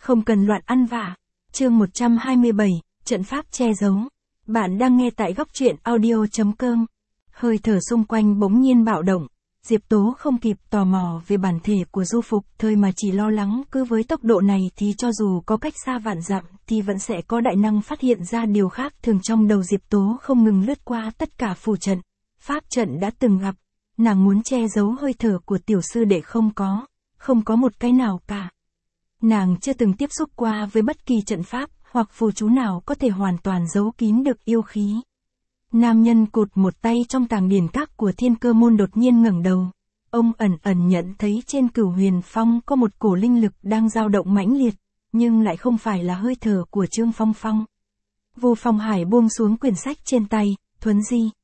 Không cần loạn ăn vạ. Chương 127, trận pháp che giấu. Bạn đang nghe tại góc truyện audio.com. Hơi thở xung quanh bỗng nhiên bạo động. Diệp Tố không kịp tò mò về bản thể của Du Phục Thời mà chỉ lo lắng cứ với tốc độ này thì cho dù có cách xa vạn dặm thì vẫn sẽ có đại năng phát hiện ra điều khác thường. Trong đầu Diệp Tố không ngừng lướt qua tất cả phù trận, pháp trận đã từng gặp. Nàng muốn che giấu hơi thở của tiểu sư đệ không có một cái nào cả. Nàng chưa từng tiếp xúc qua với bất kỳ trận pháp hoặc phù chú nào có thể hoàn toàn giấu kín được yêu khí. Nam nhân cụt một tay trong tàng điển các của Thiên Cơ Môn đột nhiên ngẩng đầu. Ông ẩn ẩn nhận thấy trên Cửu Huyền Phong có một cổ linh lực đang dao động mãnh liệt, nhưng lại không phải là hơi thở của Trương Phong Phong. Vô Phong Hải buông xuống quyển sách trên tay, thuấn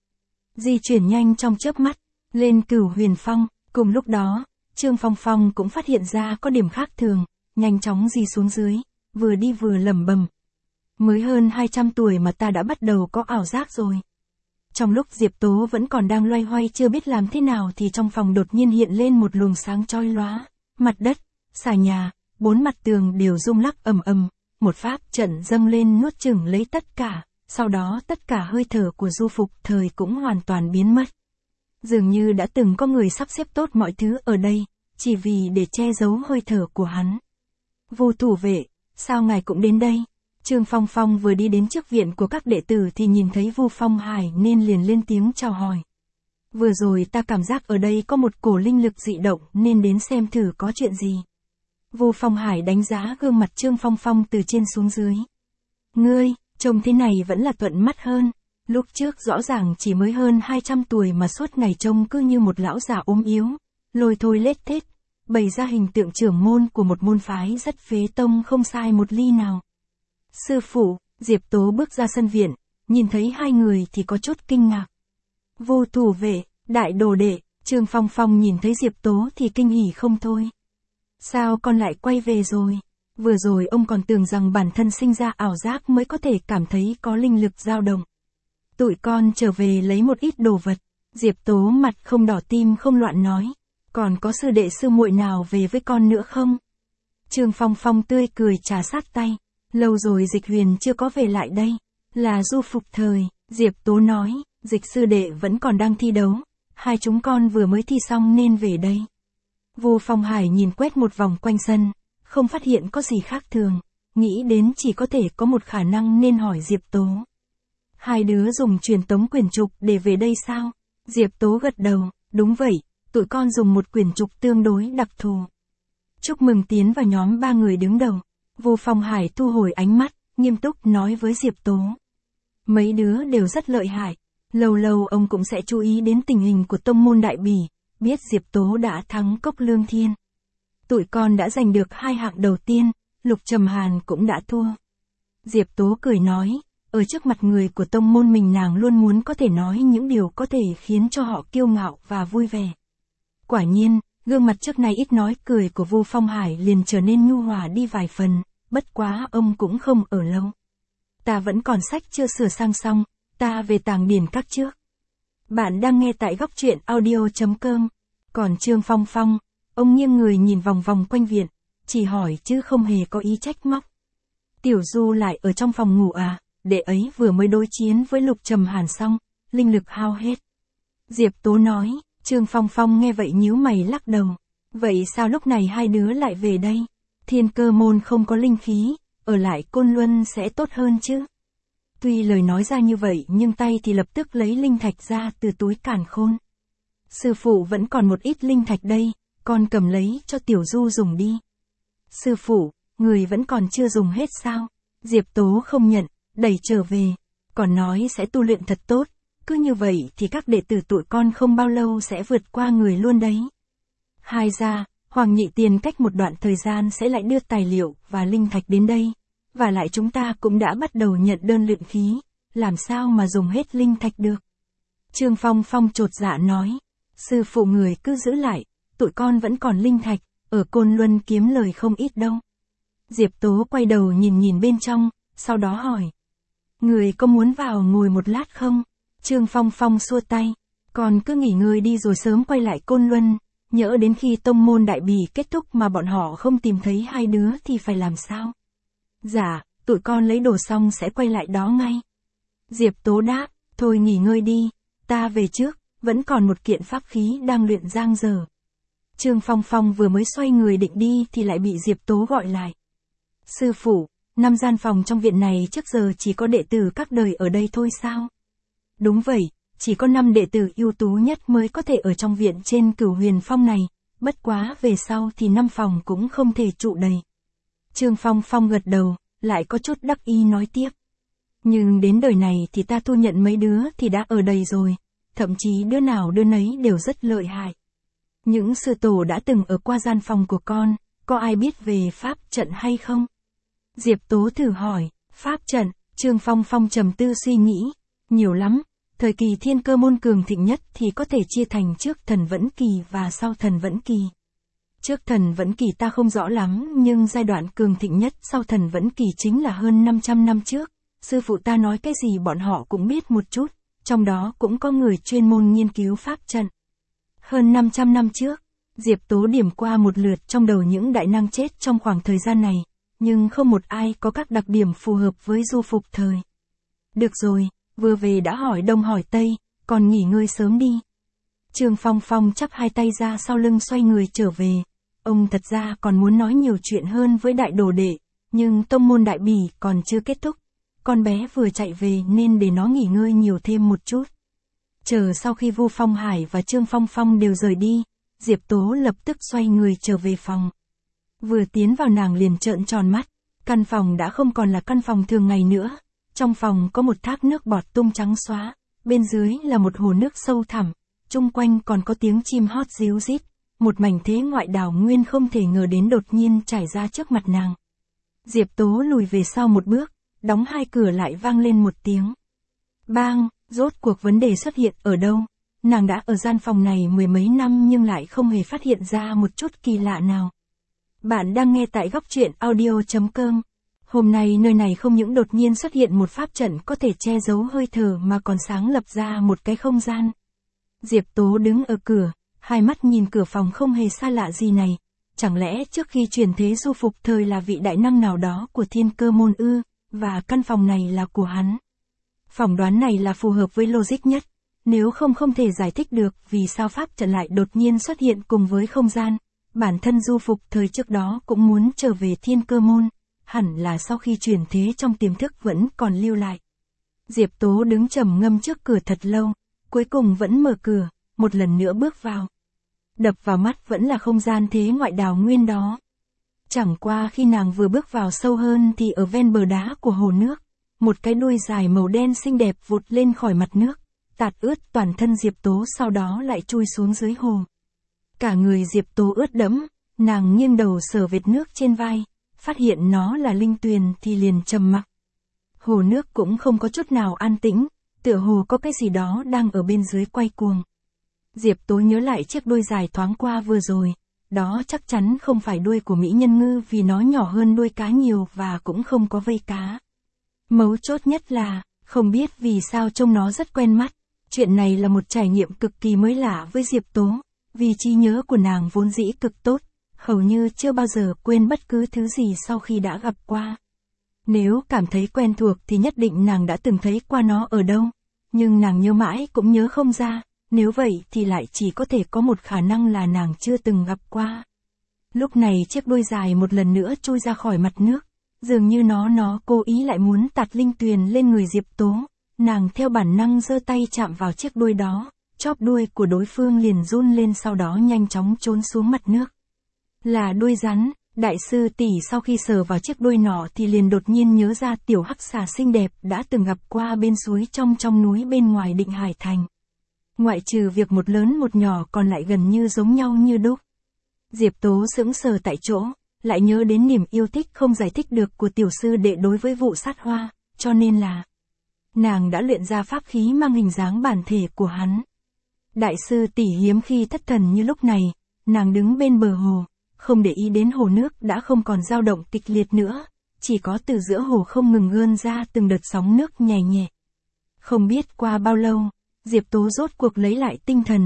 di chuyển nhanh trong chớp mắt, lên Cửu Huyền Phong. Cùng lúc đó, Trương Phong Phong cũng phát hiện ra có điểm khác thường, nhanh chóng di xuống dưới, vừa đi vừa lẩm bẩm. Mới hơn 200 tuổi mà ta đã bắt đầu có ảo giác rồi. Trong lúc Diệp Tố vẫn còn đang loay hoay chưa biết làm thế nào thì trong phòng đột nhiên hiện lên một luồng sáng chói lóa, mặt đất, xà nhà, 4 mặt tường đều rung lắc ầm ầm, một pháp trận dâng lên nuốt chửng lấy tất cả, sau đó tất cả hơi thở của Du Phục Thời cũng hoàn toàn biến mất. Dường như đã từng có người sắp xếp tốt mọi thứ ở đây, chỉ vì để che giấu hơi thở của hắn. Vô thủ vệ, sao ngài cũng đến đây? Trương Phong Phong vừa đi đến trước viện của các đệ tử thì nhìn thấy Vu Phong Hải nên liền lên tiếng chào hỏi. Vừa rồi ta cảm giác ở đây có một cổ linh lực dị động nên đến xem thử có chuyện gì. Vu Phong Hải đánh giá gương mặt Trương Phong Phong từ trên xuống dưới. Ngươi, trông thế này vẫn là thuận mắt hơn. Lúc trước rõ ràng chỉ mới hơn 200 tuổi mà suốt ngày trông cứ như một lão già ốm yếu, lôi thôi lết thết, bày ra hình tượng trưởng môn của một môn phái rất phế tông không sai một ly nào. Sư phụ, Diệp Tố bước ra sân viện, nhìn thấy hai người thì có chút kinh ngạc. Vô thủ vệ, đại đồ đệ, Trương Phong Phong nhìn thấy Diệp Tố thì kinh hỉ không thôi. Sao con lại quay về rồi? Vừa rồi ông còn tưởng rằng bản thân sinh ra ảo giác mới có thể cảm thấy có linh lực dao động. Tụi con trở về lấy một ít đồ vật. Diệp Tố mặt không đỏ tim không loạn nói. Còn có sư đệ sư muội nào về với con nữa không? Trương Phong Phong tươi cười trà sát tay. Lâu rồi Dịch Huyền chưa có về lại đây. Là Du Phục Thời, Diệp Tố nói. Dịch sư đệ vẫn còn đang thi đấu. Hai chúng con vừa mới thi xong nên về đây. Vô Phong Hải nhìn quét một vòng quanh sân, không phát hiện có gì khác thường. Nghĩ đến chỉ có thể có một khả năng nên hỏi Diệp Tố. Hai đứa dùng truyền tống quyển trục để về đây sao? Diệp Tố gật đầu, đúng vậy, tụi con dùng một quyển trục tương đối đặc thù. Chúc mừng tiến vào nhóm 3 người đứng đầu. Vô Phong Hải thu hồi ánh mắt, nghiêm túc nói với Diệp Tố. Mấy đứa đều rất lợi hại. Lâu lâu ông cũng sẽ chú ý đến tình hình của tông môn Đại Bỉ, biết Diệp Tố đã thắng Cốc Lương Thiên. Tụi con đã giành được 2 hạng đầu tiên, Lục Trầm Hàn cũng đã thua. Diệp Tố cười nói, ở trước mặt người của tông môn mình nàng luôn muốn có thể nói những điều có thể khiến cho họ kiêu ngạo và vui vẻ. Quả nhiên, gương mặt trước này ít nói cười của Vô Phong Hải liền trở nên nhu hòa đi vài phần, bất quá ông cũng không ở lâu. Ta vẫn còn sách chưa sửa sang xong, ta về tàng điển các trước. Bạn đang nghe tại góc truyện audio.com. Còn Trương Phong Phong, ông nghiêng người nhìn vòng vòng quanh viện, chỉ hỏi chứ không hề có ý trách móc. Tiểu Du lại ở trong phòng ngủ à, đệ ấy vừa mới đối chiến với Lục Trầm Hàn xong, linh lực hao hết. Diệp Tố nói. Trương Phong Phong nghe vậy nhíu mày lắc đầu. Vậy sao lúc này hai đứa lại về đây? Thiên Cơ Môn không có linh khí, ở lại Côn Luân sẽ tốt hơn chứ? Tuy lời nói ra như vậy nhưng tay thì lập tức lấy linh thạch ra từ túi càn khôn. Sư phụ vẫn còn một ít linh thạch đây, con cầm lấy cho Tiểu Du dùng đi. Sư phụ, người vẫn còn chưa dùng hết sao? Diệp Tố không nhận, đẩy trở về, còn nói sẽ tu luyện thật tốt. Cứ như vậy thì các đệ tử tụi con không bao lâu sẽ vượt qua người luôn đấy. Hai ra, Hoàng Nhị Tiền cách một đoạn thời gian sẽ lại đưa tài liệu và linh thạch đến đây. Và lại chúng ta cũng đã bắt đầu nhận đơn luyện khí, làm sao mà dùng hết linh thạch được. Trương Phong Phong chột dạ nói, sư phụ người cứ giữ lại, tụi con vẫn còn linh thạch, ở Côn Luân kiếm lời không ít đâu. Diệp Tố quay đầu nhìn bên trong, sau đó hỏi. Người có muốn vào ngồi một lát không? Trương Phong Phong xua tay, con cứ nghỉ ngơi đi rồi sớm quay lại Côn Luân, nhỡ đến khi tông môn đại bỉ kết thúc mà bọn họ không tìm thấy hai đứa thì phải làm sao? Dạ, tụi con lấy đồ xong sẽ quay lại đó ngay. Diệp Tố đáp, thôi nghỉ ngơi đi, ta về trước, vẫn còn một kiện pháp khí đang luyện dang dở. Trương Phong Phong vừa mới xoay người định đi thì lại bị Diệp Tố gọi lại. Sư phụ, 5 gian phòng trong viện này trước giờ chỉ có đệ tử các đời ở đây thôi sao? Đúng vậy, chỉ có 5 đệ tử ưu tú nhất mới có thể ở trong viện trên Cửu Huyền Phong này, bất quá về sau thì 5 phòng cũng không thể trụ đầy. Trương Phong Phong gật đầu, lại có chút đắc ý nói tiếp. Nhưng đến đời này thì ta thu nhận mấy đứa thì đã ở đầy rồi, thậm chí đứa nào đứa nấy đều rất lợi hại. Những sư tổ đã từng ở qua gian phòng của con, có ai biết về pháp trận hay không? Diệp Tố thử hỏi, pháp trận, Trương Phong Phong trầm tư suy nghĩ, nhiều lắm, thời kỳ Thiên Cơ môn cường thịnh nhất thì có thể chia thành trước Thần Vẫn Kỳ và sau Thần Vẫn Kỳ. Trước Thần Vẫn Kỳ ta không rõ lắm, nhưng giai đoạn cường thịnh nhất sau Thần Vẫn Kỳ chính là hơn 500 năm trước. Sư phụ ta nói cái gì bọn họ cũng biết một chút, trong đó cũng có người chuyên môn nghiên cứu pháp trận. Hơn 500 năm trước, Diệp Tố điểm qua một lượt trong đầu những đại năng chết trong khoảng thời gian này, nhưng không một ai có các đặc điểm phù hợp với du phục thời. Được rồi, vừa về đã hỏi đông hỏi tây, còn nghỉ ngơi sớm đi. Trương Phong Phong chắp hai tay ra sau lưng xoay người trở về. Ông thật ra còn muốn nói nhiều chuyện hơn với đại đồ đệ, nhưng tông môn đại bỉ còn chưa kết thúc. Con bé vừa chạy về nên để nó nghỉ ngơi nhiều thêm một chút. Chờ sau khi Vu Phong Hải và Trương Phong Phong đều rời đi, Diệp Tố lập tức xoay người trở về phòng. Vừa tiến vào nàng liền trợn tròn mắt, căn phòng đã không còn là căn phòng thường ngày nữa. Trong phòng có một thác nước bọt tung trắng xóa, bên dưới là một hồ nước sâu thẳm, chung quanh còn có tiếng chim hót ríu rít, một mảnh thế ngoại đảo nguyên không thể ngờ đến đột nhiên trải ra trước mặt nàng. Diệp Tố lùi về sau một bước, đóng hai cửa lại vang lên một tiếng. Bang, rốt cuộc vấn đề xuất hiện ở đâu? Nàng đã ở gian phòng này mười mấy năm nhưng lại không hề phát hiện ra một chút kỳ lạ nào. Bạn đang nghe tại góc truyện audio.com. Hôm nay nơi này không những đột nhiên xuất hiện một pháp trận có thể che giấu hơi thở mà còn sáng lập ra một cái không gian. Diệp Tố đứng ở cửa, hai mắt nhìn cửa phòng không hề xa lạ gì này. Chẳng lẽ trước khi chuyển thế du phục thời là vị đại năng nào đó của Thiên Cơ môn ư, và căn phòng này là của hắn. Phỏng đoán này là phù hợp với logic nhất, nếu không không thể giải thích được vì sao pháp trận lại đột nhiên xuất hiện cùng với không gian. Bản thân du phục thời trước đó cũng muốn trở về Thiên Cơ môn, hẳn là sau khi chuyển thế trong tiềm thức vẫn còn lưu lại. Diệp Tố đứng trầm ngâm trước cửa thật lâu, cuối cùng vẫn mở cửa, một lần nữa bước vào. Đập vào mắt vẫn là không gian thế ngoại đảo nguyên đó. Chẳng qua khi nàng vừa bước vào sâu hơn thì ở ven bờ đá của hồ nước, một cái đuôi dài màu đen xinh đẹp vụt lên khỏi mặt nước, tạt ướt toàn thân Diệp Tố sau đó lại chui xuống dưới hồ. Cả người Diệp Tố ướt đẫm, nàng nghiêng đầu sờ vệt nước trên vai, phát hiện nó là linh tuyền thì liền trầm mặc. Hồ nước cũng không có chút nào an tĩnh, tựa hồ có cái gì đó đang ở bên dưới quay cuồng. Diệp Tố nhớ lại chiếc đuôi dài thoáng qua vừa rồi, đó chắc chắn không phải đuôi của mỹ nhân ngư vì nó nhỏ hơn đuôi cá nhiều và cũng không có vây cá. Mấu chốt nhất là, không biết vì sao trông nó rất quen mắt, chuyện này là một trải nghiệm cực kỳ mới lạ với Diệp Tố, vì trí nhớ của nàng vốn dĩ cực tốt, hầu như chưa bao giờ quên bất cứ thứ gì sau khi đã gặp qua. Nếu cảm thấy quen thuộc thì nhất định nàng đã từng thấy qua nó ở đâu, nhưng nàng nhớ mãi cũng nhớ không ra, nếu vậy thì lại chỉ có thể có một khả năng là nàng chưa từng gặp qua. Lúc này chiếc đuôi dài một lần nữa chui ra khỏi mặt nước, dường như nó cố ý lại muốn tạt linh tuyền lên người Diệp Tố, nàng theo bản năng giơ tay chạm vào chiếc đuôi đó, chóp đuôi của đối phương liền run lên sau đó nhanh chóng trốn xuống mặt nước. Là đuôi rắn, đại sư tỷ sau khi sờ vào chiếc đuôi nọ thì liền đột nhiên nhớ ra tiểu hắc xà xinh đẹp đã từng gặp qua bên suối trong núi bên ngoài Định Hải Thành. Ngoại trừ việc một lớn một nhỏ còn lại gần như giống nhau như đúc. Diệp Tố sững sờ tại chỗ, lại nhớ đến niềm yêu thích không giải thích được của tiểu sư đệ đối với vụ sát hoa, cho nên là nàng đã luyện ra pháp khí mang hình dáng bản thể của hắn. Đại sư tỷ hiếm khi thất thần như lúc này, nàng đứng bên bờ hồ, không để ý đến hồ nước đã không còn dao động kịch liệt nữa, chỉ có từ giữa hồ không ngừng gươn ra từng đợt sóng nước nhẹ nhẹ. Không biết qua bao lâu, Diệp Tố rốt cuộc lấy lại tinh thần,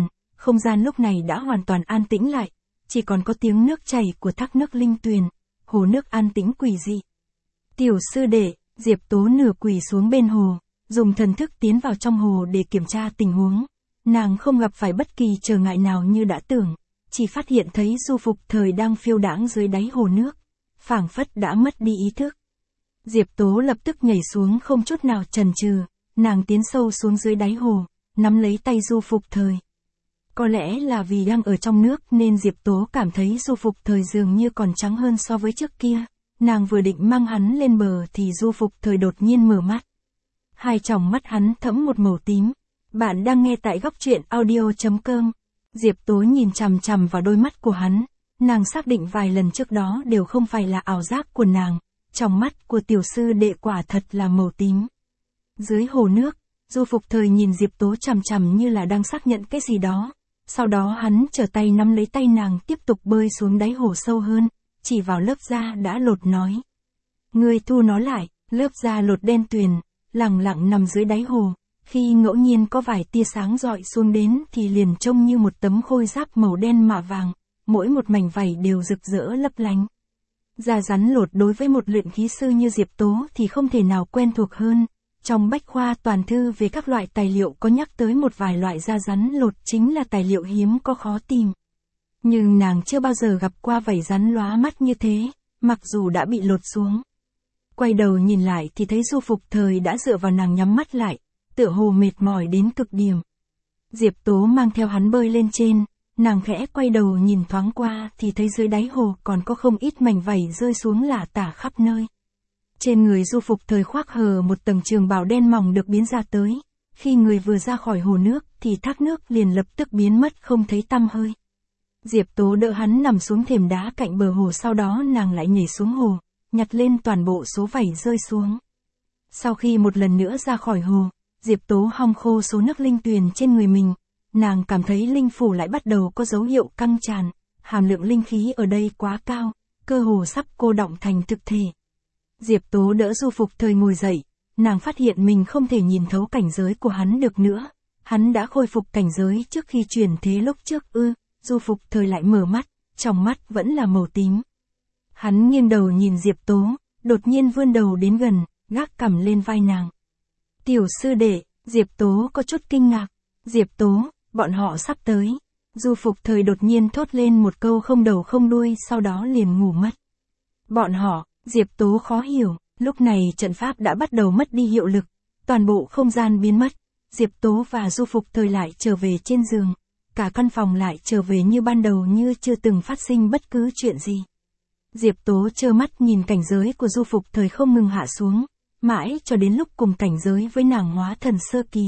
không gian lúc này đã hoàn toàn an tĩnh lại, chỉ còn có tiếng nước chảy của thác nước linh tuyền, hồ nước an tĩnh quỷ dị. Tiểu sư đệ, Diệp Tố nửa quỳ xuống bên hồ, dùng thần thức tiến vào trong hồ để kiểm tra tình huống. Nàng không gặp phải bất kỳ trở ngại nào như đã tưởng, chỉ phát hiện thấy Du Phục Thời đang phiêu đãng dưới đáy hồ nước, phảng phất đã mất đi ý thức. Diệp Tố lập tức nhảy xuống không chút nào chần chừ, nàng tiến sâu xuống dưới đáy hồ, nắm lấy tay Du Phục Thời. Có lẽ là vì đang ở trong nước nên Diệp Tố cảm thấy Du Phục Thời dường như còn trắng hơn so với trước kia. Nàng vừa định mang hắn lên bờ thì Du Phục Thời đột nhiên mở mắt. Hai tròng mắt hắn thẫm một màu tím. Bạn đang nghe tại góc truyện audio.com. Diệp Tố nhìn chằm chằm vào đôi mắt của hắn. Nàng xác định vài lần trước đó đều không phải là ảo giác của nàng. Trong mắt của tiểu sư đệ quả thật là màu tím. Dưới hồ nước, Du Phục Thời nhìn Diệp Tố chằm chằm như là đang xác nhận cái gì đó. Sau đó hắn trở tay nắm lấy tay nàng tiếp tục bơi xuống đáy hồ sâu hơn, chỉ vào lớp da đã lột nói. Ngươi thu nó lại, lớp da lột đen tuyền, lẳng lặng nằm dưới đáy hồ, khi ngẫu nhiên có vài tia sáng rọi xuống đến thì liền trông như một tấm khôi giáp màu đen mạ vàng, mỗi một mảnh vảy đều rực rỡ lấp lánh. Da rắn lột đối với một luyện khí sư như Diệp Tố thì không thể nào quen thuộc hơn. Trong bách khoa toàn thư về các loại tài liệu có nhắc tới một vài loại da rắn lột chính là tài liệu hiếm có khó tìm. Nhưng nàng chưa bao giờ gặp qua vảy rắn lóa mắt như thế, mặc dù đã bị lột xuống. Quay đầu nhìn lại thì thấy Du Phục Thời đã dựa vào nàng nhắm mắt lại, tựa hồ mệt mỏi đến cực điểm. Diệp Tố mang theo hắn bơi lên trên, nàng khẽ quay đầu nhìn thoáng qua thì thấy dưới đáy hồ còn có không ít mảnh vảy rơi xuống lả tả khắp nơi. Trên người Du Phục Thời khoác hờ một tầng trường bào đen mỏng được biến ra tới, khi người vừa ra khỏi hồ nước thì thác nước liền lập tức biến mất không thấy tăm hơi. Diệp Tố đỡ hắn nằm xuống thềm đá cạnh bờ hồ, sau đó nàng lại nhảy xuống hồ, nhặt lên toàn bộ số vảy rơi xuống. Sau khi một lần nữa ra khỏi hồ, Diệp Tố hong khô số nước linh tuyền trên người mình, nàng cảm thấy linh phủ lại bắt đầu có dấu hiệu căng tràn, hàm lượng linh khí ở đây quá cao, cơ hồ sắp cô đọng thành thực thể. Diệp Tố đỡ Du Phục Thời ngồi dậy, nàng phát hiện mình không thể nhìn thấu cảnh giới của hắn được nữa, hắn đã khôi phục cảnh giới trước khi chuyển thế lúc trước ư. Du Phục Thời lại mở mắt, trong mắt vẫn là màu tím. Hắn nghiêng đầu nhìn Diệp Tố, đột nhiên vươn đầu đến gần, gác cằm lên vai nàng. Tiểu sư đệ, Diệp Tố có chút kinh ngạc. Diệp Tố, bọn họ sắp tới. Du Phục Thời đột nhiên thốt lên một câu không đầu không đuôi, sau đó liền ngủ mất. Bọn họ, Diệp Tố khó hiểu, lúc này trận pháp đã bắt đầu mất đi hiệu lực, toàn bộ không gian biến mất. Diệp Tố và Du Phục Thời lại trở về trên giường. Cả căn phòng lại trở về như ban đầu, như chưa từng phát sinh bất cứ chuyện gì. Diệp Tố trơ mắt nhìn cảnh giới của Du Phục Thời không ngừng hạ xuống, mãi cho đến lúc cùng cảnh giới với nàng hóa thần sơ kỳ.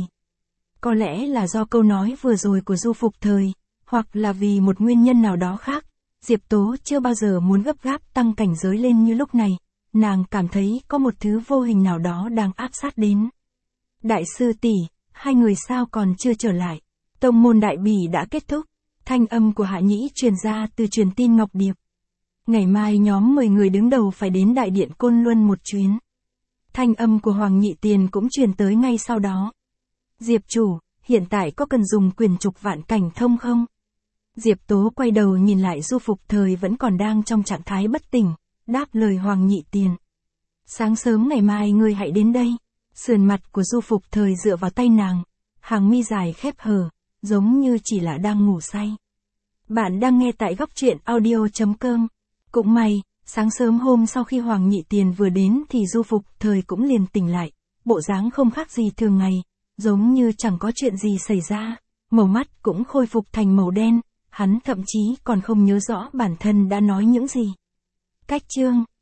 Có lẽ là do câu nói vừa rồi của Du Phục Thời, hoặc là vì một nguyên nhân nào đó khác, Diệp Tố chưa bao giờ muốn gấp gáp tăng cảnh giới lên như lúc này, nàng cảm thấy có một thứ vô hình nào đó đang áp sát đến. Đại sư tỷ, hai người sao còn chưa trở lại? Tông môn đại bỉ đã kết thúc, thanh âm của Hạ Nhĩ truyền ra từ truyền tin Ngọc Điệp. Ngày mai nhóm 10 người đứng đầu phải đến đại điện Côn Luân một chuyến. Thanh âm của Hoàng Nhị Tiền cũng truyền tới ngay sau đó. Diệp chủ, hiện tại có cần dùng quyền trục vạn cảnh thông không? Diệp Tố quay đầu nhìn lại Du Phục Thời vẫn còn đang trong trạng thái bất tỉnh, đáp lời Hoàng Nhị Tiền. Sáng sớm ngày mai ngươi hãy đến đây. Sườn mặt của Du Phục Thời dựa vào tay nàng, hàng mi dài khép hờ, giống như chỉ là đang ngủ say. Bạn đang nghe tại góc truyện audio.com. Cũng may, sáng sớm hôm sau khi Hoàng Nhị Tiền vừa đến thì Du Phục Thời cũng liền tỉnh lại, bộ dáng không khác gì thường ngày, giống như chẳng có chuyện gì xảy ra, màu mắt cũng khôi phục thành màu đen, hắn thậm chí còn không nhớ rõ bản thân đã nói những gì. Cách chương